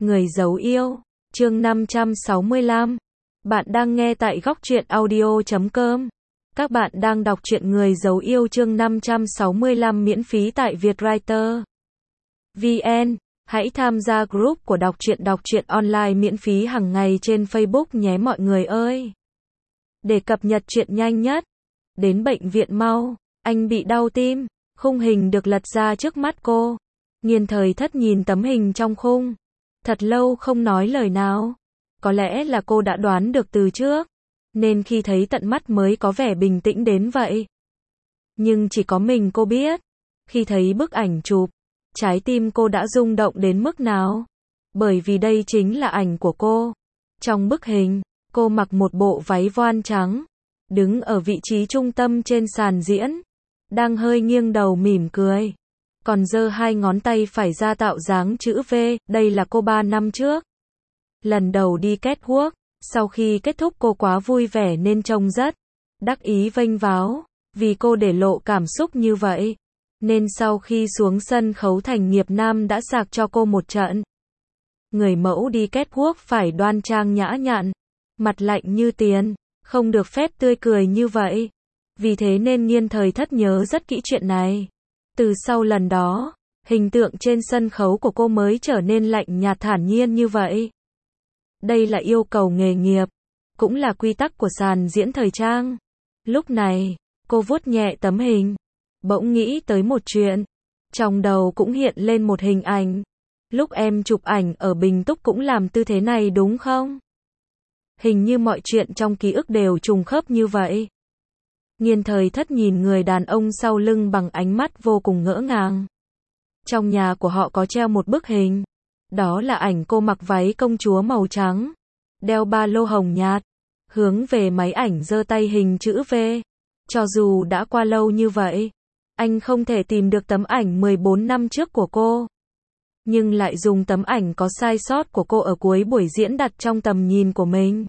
Người giấu yêu, chương 565. Bạn đang nghe tại góc truyện audio.com. Các bạn đang đọc truyện Người giấu yêu chương 565 miễn phí tại Vietwriter VN. Hãy tham gia group của đọc truyện online miễn phí hàng ngày trên Facebook nhé mọi người ơi. Để cập nhật truyện nhanh nhất. Đến bệnh viện mau, anh bị đau tim. Khung hình được lật ra trước mắt cô. Nghiên Thời Thất nhìn tấm hình trong khung. Thật lâu không nói lời nào. Có lẽ là cô đã đoán được từ trước, nên khi thấy tận mắt mới có vẻ bình tĩnh đến vậy. Nhưng chỉ có mình cô biết, khi thấy bức ảnh chụp, trái tim cô đã rung động đến mức nào. Bởi vì đây chính là ảnh của cô. Trong bức hình, cô mặc một bộ váy voan trắng, đứng ở vị trí trung tâm trên sàn diễn, đang hơi nghiêng đầu mỉm cười, còn giơ hai ngón tay phải ra tạo dáng chữ V. Đây là cô 3 năm trước. Lần đầu đi catwalk, sau khi kết thúc cô quá vui vẻ nên trông rất đắc ý vênh váo, vì cô để lộ cảm xúc như vậy. Nên sau khi xuống sân khấu Thành Nghiệp Nam đã sạc cho cô một trận. Người mẫu đi catwalk phải đoan trang nhã nhặn, mặt lạnh như tiền, không được phép tươi cười như vậy. Vì thế nên Nghiên Thời Thất nhớ rất kỹ chuyện này. Từ sau lần đó, hình tượng trên sân khấu của cô mới trở nên lạnh nhạt thản nhiên như vậy. Đây là yêu cầu nghề nghiệp, cũng là quy tắc của sàn diễn thời trang. Lúc này, cô vuốt nhẹ tấm hình, bỗng nghĩ tới một chuyện. Trong đầu cũng hiện lên một hình ảnh. Lúc em chụp ảnh ở Bình Túc cũng làm tư thế này đúng không? Hình như mọi chuyện trong ký ức đều trùng khớp như vậy. Nghiên Thời Thất nhìn người đàn ông sau lưng bằng ánh mắt vô cùng ngỡ ngàng. Trong nhà của họ có treo một bức hình. Đó là ảnh cô mặc váy công chúa màu trắng, đeo ba lô hồng nhạt, hướng về máy ảnh giơ tay hình chữ V. Cho dù đã qua lâu như vậy, anh không thể tìm được tấm ảnh 14 năm trước của cô, nhưng lại dùng tấm ảnh có sai sót của cô ở cuối buổi diễn đặt trong tầm nhìn của mình.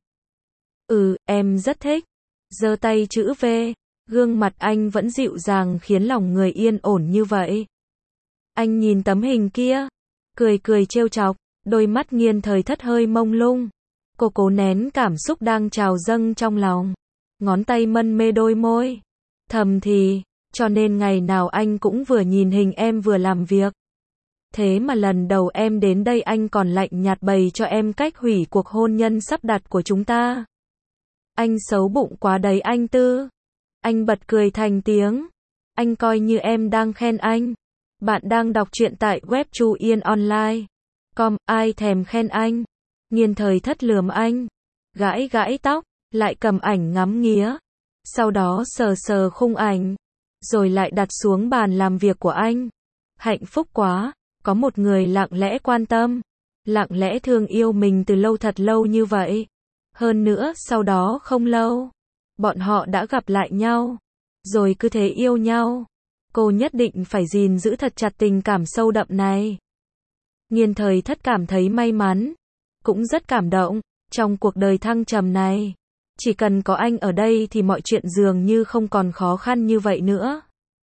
Em rất thích. Giơ tay chữ V, gương mặt anh vẫn dịu dàng khiến lòng người yên ổn như vậy. Anh nhìn tấm hình kia, cười trêu chọc, đôi mắt Nghiên Thời Thất hơi mông lung. Cô cố nén cảm xúc đang trào dâng trong lòng, ngón tay mân mê đôi môi, thầm thì, cho nên ngày nào anh cũng vừa nhìn hình em vừa làm việc. Thế mà lần đầu em đến đây anh còn lạnh nhạt bày cho em cách hủy cuộc hôn nhân sắp đặt của chúng ta. Anh xấu bụng quá đấy anh Tư. Anh bật cười thành tiếng. Anh coi như em đang khen anh. Bạn đang đọc truyện tại web chuyenonline.com, ai thèm khen anh. Nghiên Thời Thất lườm anh, gãi tóc, lại cầm ảnh ngắm nghía. Sau đó sờ khung ảnh, rồi lại đặt xuống bàn làm việc của anh. Hạnh phúc quá, có một người lặng lẽ quan tâm, lặng lẽ thương yêu mình từ lâu thật lâu như vậy. Hơn nữa sau đó không lâu, bọn họ đã gặp lại nhau, rồi cứ thế yêu nhau. Cô nhất định phải gìn giữ thật chặt tình cảm sâu đậm này. Nghiên Thời Thất cảm thấy may mắn, cũng rất cảm động. Trong cuộc đời thăng trầm này, chỉ cần có anh ở đây thì mọi chuyện dường như không còn khó khăn như vậy nữa.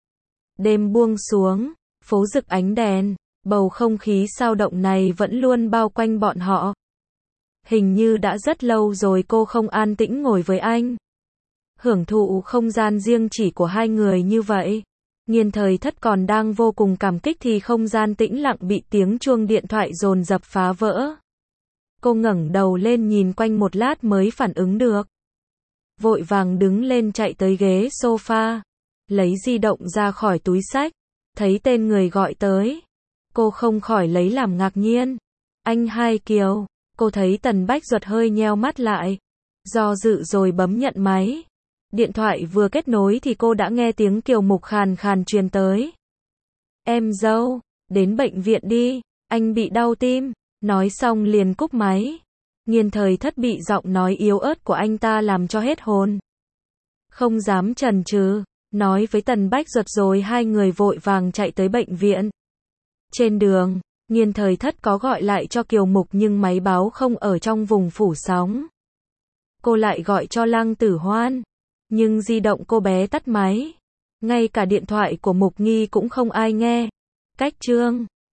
Đêm buông xuống, phố rực ánh đèn, bầu không khí sao động này vẫn luôn bao quanh bọn họ. Hình như đã rất lâu rồi cô không an tĩnh ngồi với anh, hưởng thụ không gian riêng chỉ của hai người như vậy. Nghiên Thời Thất còn đang vô cùng cảm kích thì không gian tĩnh lặng bị tiếng chuông điện thoại dồn dập phá vỡ. Cô ngẩng đầu lên nhìn quanh một lát mới phản ứng được. Vội vàng đứng lên chạy tới ghế sofa, lấy di động ra khỏi túi xách, thấy tên người gọi tới. Cô không khỏi lấy làm ngạc nhiên. Anh Hai Kiều. Cô thấy Tần Bách Duật hơi nheo mắt lại, do dự rồi bấm nhận máy. Điện thoại vừa kết nối thì cô đã nghe tiếng Kiều Mục khàn khàn truyền tới. Em dâu, đến bệnh viện đi, anh bị đau tim. Nói xong liền cúp máy. Nghiên Thời Thất bị giọng nói yếu ớt của anh ta làm cho hết hồn. Không dám chần chừ, nói với Tần Bách Duật rồi hai người vội vàng chạy tới bệnh viện. Trên đường, Nghiên Thời Thất có gọi lại cho Kiều Mục nhưng máy báo không ở trong vùng phủ sóng. Cô lại gọi cho Lăng Tử Hoan, nhưng di động cô bé tắt máy. Ngay cả điện thoại của Mục Nghi cũng không ai nghe. Cách chương